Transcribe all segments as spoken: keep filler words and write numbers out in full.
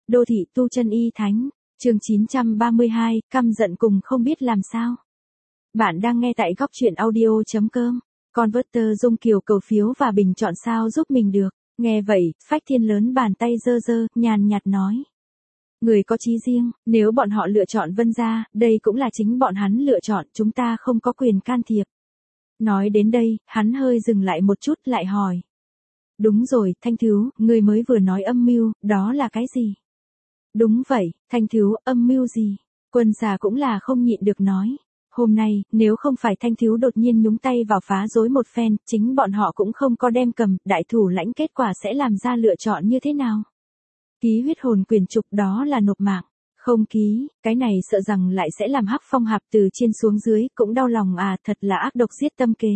Đô thị tu chân y thánh, chương chín trăm ba mươi hai, căm giận cùng không biết làm sao. Bạn đang nghe tại góc truyện audio.com. Converter Dung Kiều cầu phiếu và bình chọn sao giúp mình được. Nghe vậy, Phách Thiên lớn bàn tay giơ giơ, nhàn nhạt nói. Người có chí riêng, nếu bọn họ lựa chọn Vân gia, đây cũng là chính bọn hắn lựa chọn, chúng ta không có quyền can thiệp. Nói đến đây, hắn hơi dừng lại một chút lại hỏi. Đúng rồi, Thanh Thiếu, người mới vừa nói âm mưu, đó là cái gì? Đúng vậy, Thanh Thiếu, âm mưu gì? Quân già cũng là không nhịn được nói. Hôm nay, nếu không phải Thanh Thiếu đột nhiên nhúng tay vào phá rối một phen, chính bọn họ cũng không có đem cầm, đại thủ lãnh kết quả sẽ làm ra lựa chọn như thế nào? Ký huyết hồn quyền trục đó là nộp mạng. Không ký, cái này sợ rằng lại sẽ làm Hắc Phong Hạp từ trên xuống dưới, cũng đau lòng à, thật là ác độc giết tâm kế.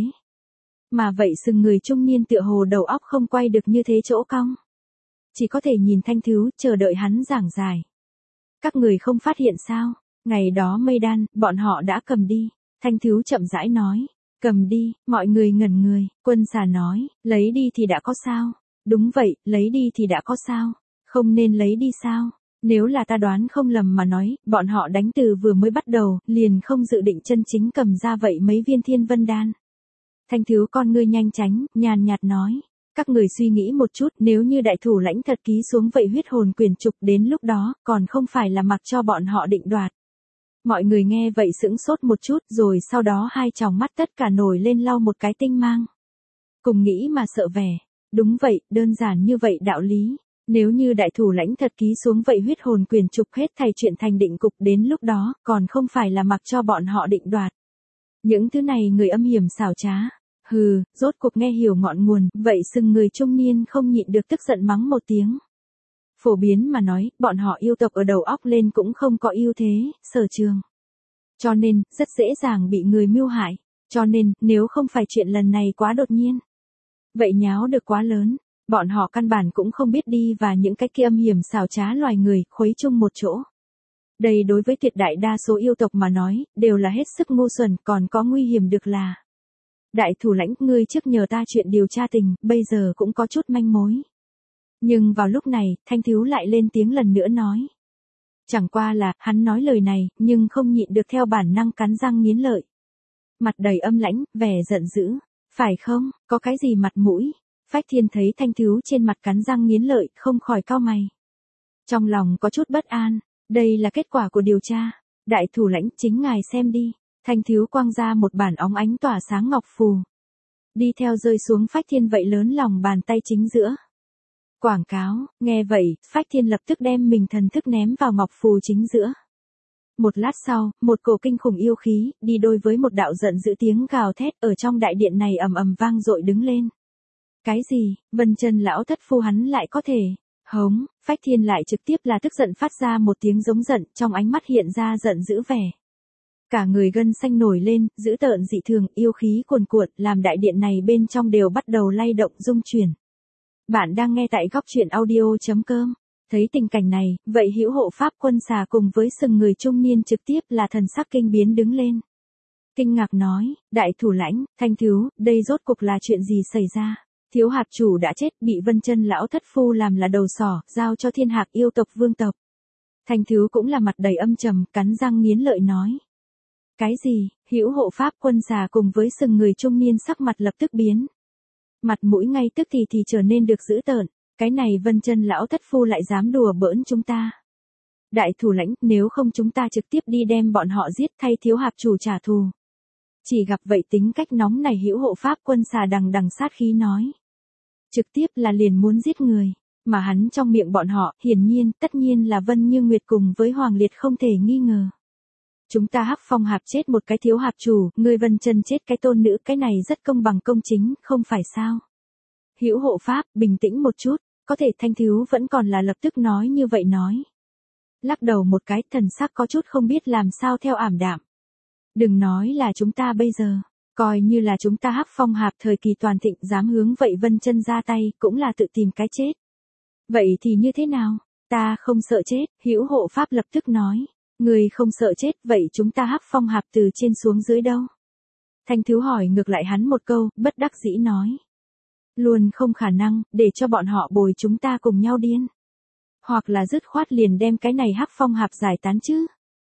Mà vậy sừng người trung niên tựa hồ đầu óc không quay được như thế chỗ cong. Chỉ có thể nhìn Thanh Thiếu, chờ đợi hắn giảng giải. Các người không phát hiện sao, ngày đó mây đan, bọn họ đã cầm đi. Thanh Thiếu chậm rãi nói, cầm đi, mọi người ngẩn người, quân già nói, lấy đi thì đã có sao? Đúng vậy, lấy đi thì đã có sao? Không nên lấy đi sao? Nếu là ta đoán không lầm mà nói, bọn họ đánh từ vừa mới bắt đầu, liền không dự định chân chính cầm ra vậy mấy viên thiên vân đan. Thanh Thiếu con ngươi nhanh tránh, nhàn nhạt nói. Các người suy nghĩ một chút, nếu như đại thủ lãnh thật ký xuống vậy huyết hồn quyền trục đến lúc đó, còn không phải là mặc cho bọn họ định đoạt. Mọi người nghe vậy sững sốt một chút, rồi sau đó hai tròng mắt tất cả nổi lên lau một cái tinh mang. Cùng nghĩ mà sợ vẻ. Đúng vậy, đơn giản như vậy đạo lý. Nếu như đại thủ lãnh thật ký xuống vậy huyết hồn quyền trục hết thầy chuyện thành định cục đến lúc đó, còn không phải là mặc cho bọn họ định đoạt. Những thứ này người âm hiểm xảo trá. Hừ, rốt cuộc nghe hiểu ngọn nguồn, vậy sừng người trung niên không nhịn được tức giận mắng một tiếng. Phổ biến mà nói, bọn họ yêu tộc ở đầu óc lên cũng không có ưu thế, sở trường. Cho nên, rất dễ dàng bị người mưu hại. Cho nên, nếu không phải chuyện lần này quá đột nhiên. Vậy nháo được quá lớn, bọn họ căn bản cũng không biết đi và những cái kia âm hiểm xảo trá loài người, khuấy chung một chỗ. Đây đối với tuyệt đại đa số yêu tộc mà nói, đều là hết sức ngu xuẩn, còn có nguy hiểm được là. Đại thủ lãnh, ngươi trước nhờ ta chuyện điều tra tình, bây giờ cũng có chút manh mối. Nhưng vào lúc này, Thanh Thiếu lại lên tiếng lần nữa nói. Chẳng qua là, hắn nói lời này, nhưng không nhịn được theo bản năng cắn răng nghiến lợi. Mặt đầy âm lãnh, vẻ giận dữ. Phải không, có cái gì mặt mũi? Phách Thiên thấy Thanh Thiếu trên mặt cắn răng nghiến lợi, không khỏi cau mày. Trong lòng có chút bất an, đây là kết quả của điều tra. Đại thủ lãnh, chính ngài xem đi. Thanh Thiếu quang ra một bản óng ánh tỏa sáng ngọc phù. Đi theo rơi xuống Phách Thiên vậy lớn lòng bàn tay chính giữa. Quảng cáo, nghe vậy, Phách Thiên lập tức đem mình thần thức ném vào ngọc phù chính giữa. Một lát sau, một cổ kinh khủng yêu khí, đi đôi với một đạo giận dữ tiếng gào thét ở trong đại điện này ầm ầm vang dội đứng lên. Cái gì, Vân Chân lão thất phu hắn lại có thể, hống, Phách Thiên lại trực tiếp là tức giận phát ra một tiếng giống giận, trong ánh mắt hiện ra giận dữ vẻ. Cả người gân xanh nổi lên, dữ tợn dị thường, yêu khí cuồn cuộn, làm đại điện này bên trong đều bắt đầu lay động rung chuyển. Bạn đang nghe tại góc truyện audio.com. Thấy tình cảnh này, vậy hữu hộ pháp quân xà cùng với sừng người trung niên trực tiếp là thần sắc kinh biến đứng lên. Kinh ngạc nói, đại thủ lãnh, Thanh Thiếu, đây rốt cuộc là chuyện gì xảy ra? Thiếu hạt chủ đã chết, bị Vân Chân lão thất phu làm là đầu sỏ, giao cho thiên hạc yêu tộc vương tộc. Thanh Thiếu cũng là mặt đầy âm trầm, cắn răng nghiến lợi nói. Cái gì, hữu hộ pháp quân già cùng với sừng người trung niên sắc mặt lập tức biến. Mặt mũi ngay tức thì thì trở nên được dữ tợn, cái này Vân Chân lão thất phu lại dám đùa bỡn chúng ta. Đại thủ lãnh, nếu không chúng ta trực tiếp đi đem bọn họ giết thay thiếu hạp chủ trả thù. Chỉ gặp vậy tính cách nóng này hữu hộ pháp quân xà đằng đằng sát khí nói. Trực tiếp là liền muốn giết người, mà hắn trong miệng bọn họ, hiển nhiên, tất nhiên là Vân Như Nguyệt cùng với Hoàng Liệt không thể nghi ngờ. Chúng ta Hắc Phong Hạp chết một cái thiếu hạp chủ, người Vân Chân chết cái tôn nữ, cái này rất công bằng công chính, không phải sao? Hữu hộ pháp, bình tĩnh một chút, có thể Thanh Thiếu vẫn còn là lập tức nói như vậy nói. Lắc đầu một cái, thần sắc có chút không biết làm sao theo ảm đạm. Đừng nói là chúng ta bây giờ, coi như là chúng ta Hắc Phong Hạp thời kỳ toàn thịnh dám hướng vậy Vân Chân ra tay, cũng là tự tìm cái chết. Vậy thì như thế nào? Ta không sợ chết, hữu hộ pháp lập tức nói. Người không sợ chết, vậy chúng ta Hắc Phong Hạp từ trên xuống dưới đâu? Thanh Thiếu hỏi ngược lại hắn một câu, bất đắc dĩ nói. Luôn không khả năng, để cho bọn họ bồi chúng ta cùng nhau điên. Hoặc là dứt khoát liền đem cái này hắc phong hạp giải tán chứ.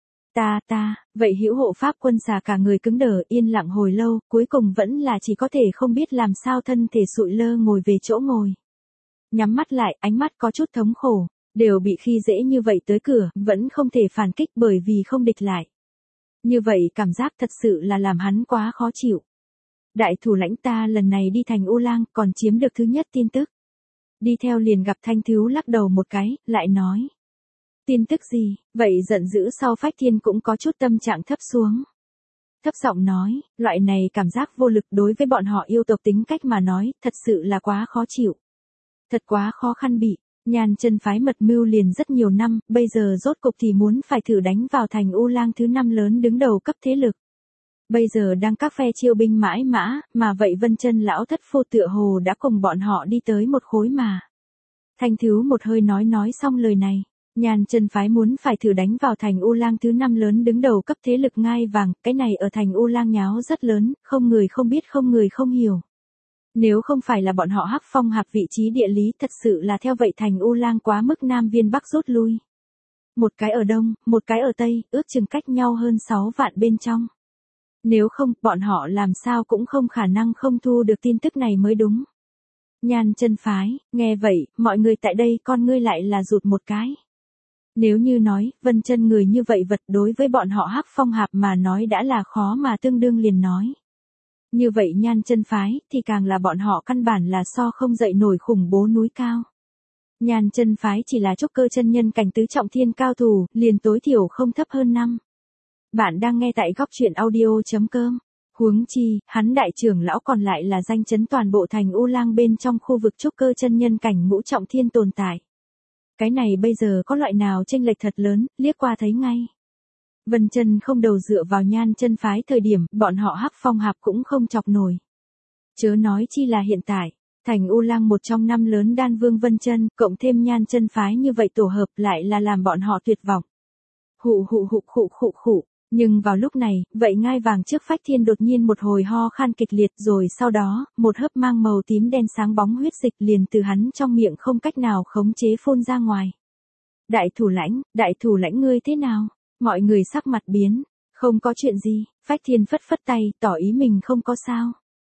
Ta ta, vậy hữu hộ pháp quân xà cả người cứng đờ yên lặng hồi lâu, cuối cùng vẫn là chỉ có thể không biết làm sao thân thể sụi lơ ngồi về chỗ ngồi. Nhắm mắt lại, ánh mắt có chút thống khổ, đều bị khi dễ như vậy tới cửa, vẫn không thể phản kích bởi vì không địch lại. Như vậy cảm giác thật sự là làm hắn quá khó chịu. Đại thủ lãnh ta lần này đi thành U Lang còn chiếm được thứ nhất tin tức. Đi theo liền gặp Thanh Thiếu lắc đầu một cái, lại nói. Tin tức gì, vậy giận dữ sau Phách Thiên cũng có chút tâm trạng thấp xuống. Thấp giọng nói, loại này cảm giác vô lực đối với bọn họ yêu tộc tính cách mà nói, thật sự là quá khó chịu. Thật quá khó khăn bị, Nhan Chân phái mật mưu liền rất nhiều năm, bây giờ rốt cục thì muốn phải thử đánh vào thành U Lang thứ năm lớn đứng đầu cấp thế lực. Bây giờ đang các phe chiêu binh mãi mã, mà vậy Vân Chân lão thất phu tựa hồ đã cùng bọn họ đi tới một khối mà. Thanh Thiếu một hơi nói nói xong lời này, Nhan Chân phái muốn phải thử đánh vào thành U Lang thứ năm lớn đứng đầu cấp thế lực ngai vàng, cái này ở thành U Lang nháo rất lớn, không người không biết không người không hiểu. Nếu không phải là bọn họ hắc phong hạp vị trí địa lý thật sự là theo vậy thành U Lang quá mức Nam Viên Bắc rút lui. Một cái ở Đông, một cái ở Tây, ước chừng cách nhau hơn sáu vạn bên trong. Nếu không, bọn họ làm sao cũng không khả năng không thu được tin tức này mới đúng. Nhan Chân phái, nghe vậy, mọi người tại đây con ngươi lại là rụt một cái. Nếu như nói, Vân Chân người như vậy vật đối với bọn họ hắc phong hạp mà nói đã là khó mà tương đương liền nói. Như vậy Nhan Chân phái, thì càng là bọn họ căn bản là so không dậy nổi khủng bố núi cao. Nhan Chân phái chỉ là trúc cơ chân nhân cảnh tứ trọng thiên cao thủ, liền tối thiểu không thấp hơn năm. Bạn đang nghe tại góc truyện audio chấm com. Huống chi, hắn đại trưởng lão còn lại là danh chấn toàn bộ thành U Lang bên trong khu vực trúc cơ chân nhân cảnh ngũ trọng thiên tồn tại. Cái này bây giờ có loại nào chênh lệch thật lớn, liếc qua thấy ngay. Vân Chân không đầu dựa vào Nhan Chân phái thời điểm, bọn họ hắc phong hạp cũng không chọc nổi. Chớ nói chi là hiện tại, thành U Lang một trong năm lớn đan vương Vân Chân, cộng thêm Nhan Chân phái như vậy tổ hợp lại là làm bọn họ tuyệt vọng. Hụ hụ hụ khụ khụ khụ. Nhưng vào lúc này, vậy ngai vàng trước Phách Thiên đột nhiên một hồi ho khan kịch liệt rồi sau đó, một hớp mang màu tím đen sáng bóng huyết dịch liền từ hắn trong miệng không cách nào khống chế phun ra ngoài. Đại thủ lãnh, đại thủ lãnh ngươi thế nào? Mọi người sắc mặt biến, không có chuyện gì, Phách Thiên phất phất tay, tỏ ý mình không có sao.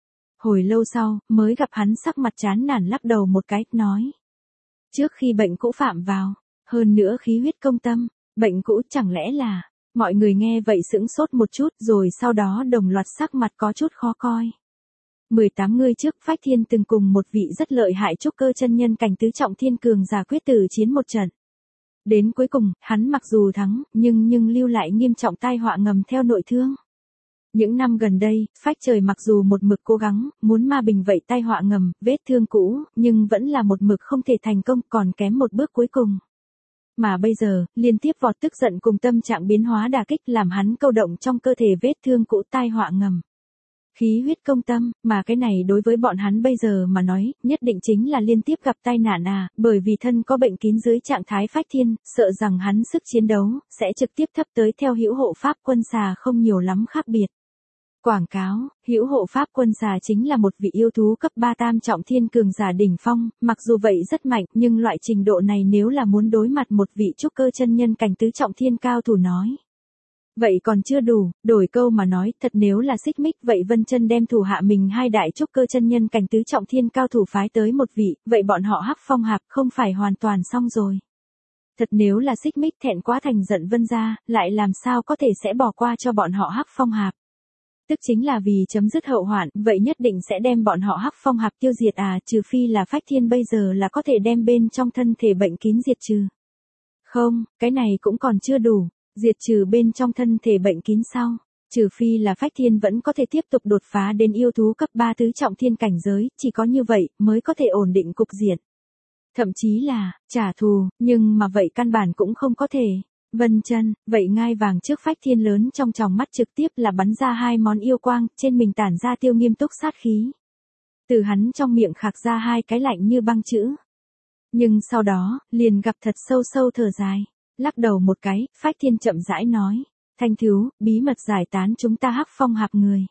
Hồi lâu sau, mới gặp hắn sắc mặt chán nản lắc đầu một cái, nói. Trước khi bệnh cũ phạm vào, hơn nữa khí huyết công tâm, bệnh cũ chẳng lẽ là... Mọi người nghe vậy sững sốt một chút rồi sau đó đồng loạt sắc mặt có chút khó coi. mười tám người trước Phách Thiên từng cùng một vị rất lợi hại trúc cơ chân nhân cảnh tứ trọng thiên cường giả quyết tử chiến một trận. Đến cuối cùng, hắn mặc dù thắng, nhưng nhưng lưu lại nghiêm trọng tai họa ngầm theo nội thương. Những năm gần đây, Phách Trời mặc dù một mực cố gắng, muốn ma bình vậy tai họa ngầm, vết thương cũ, nhưng vẫn là một mực không thể thành công còn kém một bước cuối cùng. Mà bây giờ, liên tiếp vọt tức giận cùng tâm trạng biến hóa đả kích làm hắn câu động trong cơ thể vết thương cũ tai họa ngầm. Khí huyết công tâm, mà cái này đối với bọn hắn bây giờ mà nói, nhất định chính là liên tiếp gặp tai nạn à, bởi vì thân có bệnh kín dưới trạng thái Phách Thiên, sợ rằng hắn sức chiến đấu, sẽ trực tiếp thấp tới theo hữu hộ pháp quân xà không nhiều lắm khác biệt. Quảng cáo, hữu hộ pháp quân xà chính là một vị yêu thú cấp ba tam trọng thiên cường giả đỉnh phong, mặc dù vậy rất mạnh, nhưng loại trình độ này nếu là muốn đối mặt một vị trúc cơ chân nhân cảnh tứ trọng thiên cao thủ nói. Vậy còn chưa đủ, đổi câu mà nói, thật nếu là xích mích vậy Vân Chân đem thủ hạ mình hai đại trúc cơ chân nhân cảnh tứ trọng thiên cao thủ phái tới một vị, vậy bọn họ hắc phong hạp không phải hoàn toàn xong rồi. Thật nếu là xích mích thẹn quá thành giận Vân gia, lại làm sao có thể sẽ bỏ qua cho bọn họ hắc phong hạp. Tức chính là vì chấm dứt hậu hoạn, vậy nhất định sẽ đem bọn họ hắc phong hạp tiêu diệt à, trừ phi là Phách Thiên bây giờ là có thể đem bên trong thân thể bệnh kín diệt trừ. Không, cái này cũng còn chưa đủ, diệt trừ bên trong thân thể bệnh kín sau, trừ phi là Phách Thiên vẫn có thể tiếp tục đột phá đến yêu thú cấp ba tứ trọng thiên cảnh giới, chỉ có như vậy mới có thể ổn định cục diện. Thậm chí là, trả thù, nhưng mà vậy căn bản cũng không có thể. Vân Chân, vậy ngai vàng trước Phách Thiên lớn trong tròng mắt trực tiếp là bắn ra hai món yêu quang, trên mình tản ra tiêu nghiêm túc sát khí. Từ hắn trong miệng khạc ra hai cái lạnh như băng chữ. Nhưng sau đó, liền gặp thật sâu sâu thở dài, lắc đầu một cái, Phách Thiên chậm rãi nói, Thanh Thiếu, bí mật giải tán chúng ta hắc phong hạp người.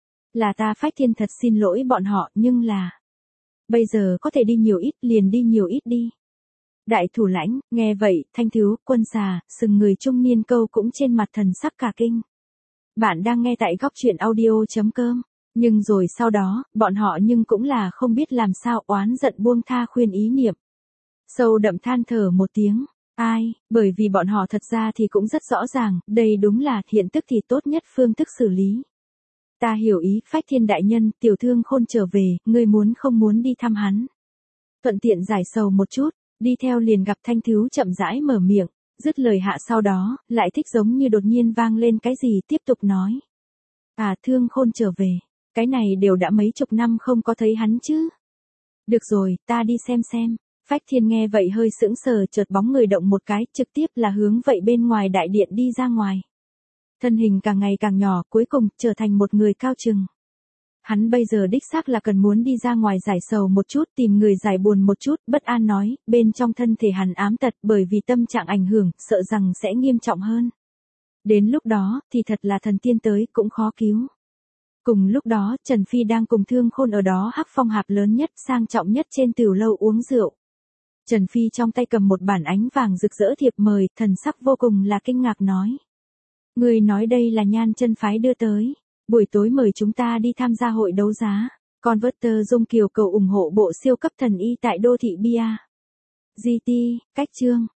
Là ta Phách Thiên thật xin lỗi bọn họ, nhưng là, bây giờ có thể đi nhiều ít liền đi nhiều ít đi. Đại thủ lãnh, nghe vậy, Thanh thiếu, quân xà, sừng người trung niên câu cũng trên mặt thần sắc cả kinh. Bạn đang nghe tại góc truyện audio.com. Nhưng rồi sau đó, bọn họ nhưng cũng là không biết làm sao oán giận buông tha khuyên ý niệm. Sâu đậm than thở một tiếng. Ai, bởi vì bọn họ thật ra thì cũng rất rõ ràng, đây đúng là hiện tức thì tốt nhất phương thức xử lý. Ta hiểu ý, Phách Thiên đại nhân, tiểu thương khôn trở về, ngươi muốn không muốn đi thăm hắn. Thuận tiện giải sầu một chút, đi theo liền gặp Thanh thiếu chậm rãi mở miệng, dứt lời hạ sau đó, lại thích giống như đột nhiên vang lên cái gì tiếp tục nói. À thương khôn trở về, cái này đều đã mấy chục năm không có thấy hắn chứ. Được rồi, ta đi xem xem. Phách Thiên nghe vậy hơi sững sờ, chợt bóng người động một cái, trực tiếp là hướng vậy bên ngoài đại điện đi ra ngoài. Thân hình càng ngày càng nhỏ, cuối cùng trở thành một người cao chừng. Hắn bây giờ đích xác là cần muốn đi ra ngoài giải sầu một chút, tìm người giải buồn một chút, bất an nói, bên trong thân thể hắn ám tật bởi vì tâm trạng ảnh hưởng, sợ rằng sẽ nghiêm trọng hơn. Đến lúc đó, thì thật là thần tiên tới cũng khó cứu. Cùng lúc đó, Trần Phi đang cùng Thương Khôn ở đó hắc phong hạp lớn nhất, sang trọng nhất trên tiểu lâu uống rượu. Trần Phi trong tay cầm một bản ánh vàng rực rỡ thiệp mời, thần sắc vô cùng là kinh ngạc nói. Người nói đây là Nhan Chân phái đưa tới, buổi tối mời chúng ta đi tham gia hội đấu giá. Converter Dung Kiều cầu ủng hộ bộ siêu cấp thần y tại đô thị Bia. giê tê, cách chương.